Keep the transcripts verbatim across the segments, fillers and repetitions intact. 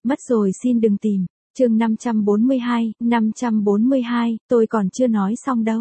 Mất rồi xin đừng tìm. Chương năm trăm bốn mươi hai, năm trăm bốn mươi hai, tôi còn chưa nói xong đâu.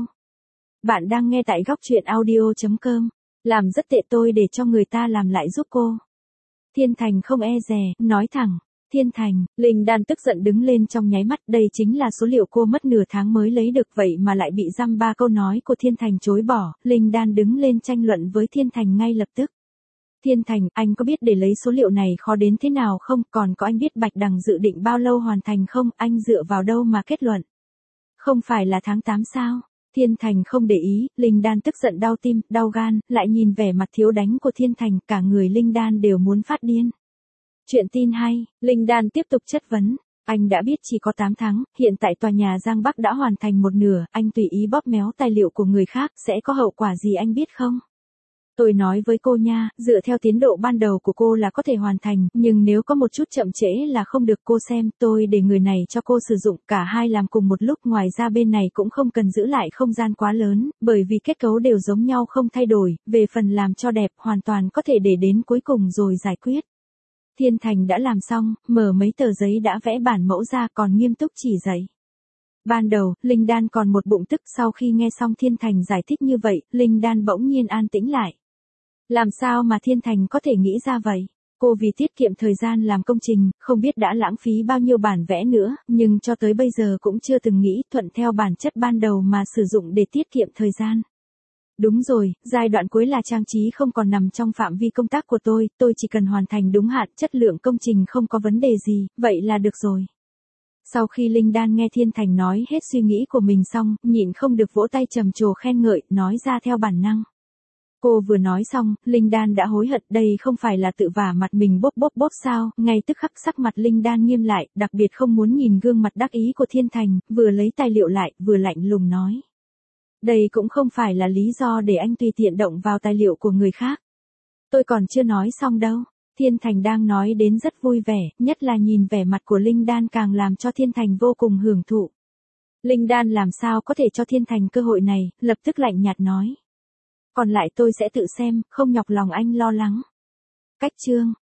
Bạn đang nghe tại góc truyện audio chấm com. Làm rất tệ tôi để cho người ta làm lại giúp cô. Thiên Thành không e dè, nói thẳng. Thiên Thành, Linh Đan tức giận đứng lên trong nháy mắt, đây chính là số liệu cô mất nửa tháng mới lấy được vậy mà lại bị dăm ba câu nói của Thiên Thành chối bỏ. Linh Đan đứng lên tranh luận với Thiên Thành ngay lập tức. Thiên Thành, anh có biết để lấy số liệu này khó đến thế nào không? Còn có anh biết Bạch Đằng dự định bao lâu hoàn thành không? Anh dựa vào đâu mà kết luận? Không phải là tháng tám sao? Thiên Thành không để ý, Linh Đan tức giận đau tim, đau gan, lại nhìn vẻ mặt thiếu đánh của Thiên Thành, cả người Linh Đan đều muốn phát điên. Chuyện tin hay, Linh Đan tiếp tục chất vấn. Anh đã biết chỉ có tám tháng, hiện tại tòa nhà Giang Bắc đã hoàn thành một nửa, anh tùy ý bóp méo tài liệu của người khác, sẽ có hậu quả gì anh biết không? Tôi nói với cô nha, dựa theo tiến độ ban đầu của cô là có thể hoàn thành, nhưng nếu có một chút chậm trễ là không được. Cô xem, tôi để người này cho cô sử dụng, cả hai làm cùng một lúc, ngoài ra bên này cũng không cần giữ lại không gian quá lớn, bởi vì kết cấu đều giống nhau không thay đổi, về phần làm cho đẹp hoàn toàn có thể để đến cuối cùng rồi giải quyết. Thiên Thành đã làm xong, mở mấy tờ giấy đã vẽ bản mẫu ra còn nghiêm túc chỉ dạy. Ban đầu, Linh Đan còn một bụng tức, sau khi nghe xong Thiên Thành giải thích như vậy, Linh Đan bỗng nhiên an tĩnh lại. Làm sao mà Thiên Thành có thể nghĩ ra vậy? Cô vì tiết kiệm thời gian làm công trình, không biết đã lãng phí bao nhiêu bản vẽ nữa, nhưng cho tới bây giờ cũng chưa từng nghĩ thuận theo bản chất ban đầu mà sử dụng để tiết kiệm thời gian. Đúng rồi, giai đoạn cuối là trang trí không còn nằm trong phạm vi công tác của tôi, tôi chỉ cần hoàn thành đúng hạn, chất lượng công trình không có vấn đề gì, vậy là được rồi. Sau khi Linh Đan nghe Thiên Thành nói hết suy nghĩ của mình xong, nhịn không được vỗ tay trầm trồ khen ngợi, nói ra theo bản năng. Cô vừa nói xong, Linh Đan đã hối hận, đây không phải là tự vả mặt mình bốp bốp bốp sao? Ngay tức khắc sắc mặt Linh Đan nghiêm lại, đặc biệt không muốn nhìn gương mặt đắc ý của Thiên Thành, vừa lấy tài liệu lại, vừa lạnh lùng nói. Đây cũng không phải là lý do để anh tùy tiện động vào tài liệu của người khác. Tôi còn chưa nói xong đâu. Thiên Thành đang nói đến rất vui vẻ, nhất là nhìn vẻ mặt của Linh Đan càng làm cho Thiên Thành vô cùng hưởng thụ. Linh Đan làm sao có thể cho Thiên Thành cơ hội này, lập tức lạnh nhạt nói. Còn lại tôi sẽ tự xem, không nhọc lòng anh lo lắng. Cách chương.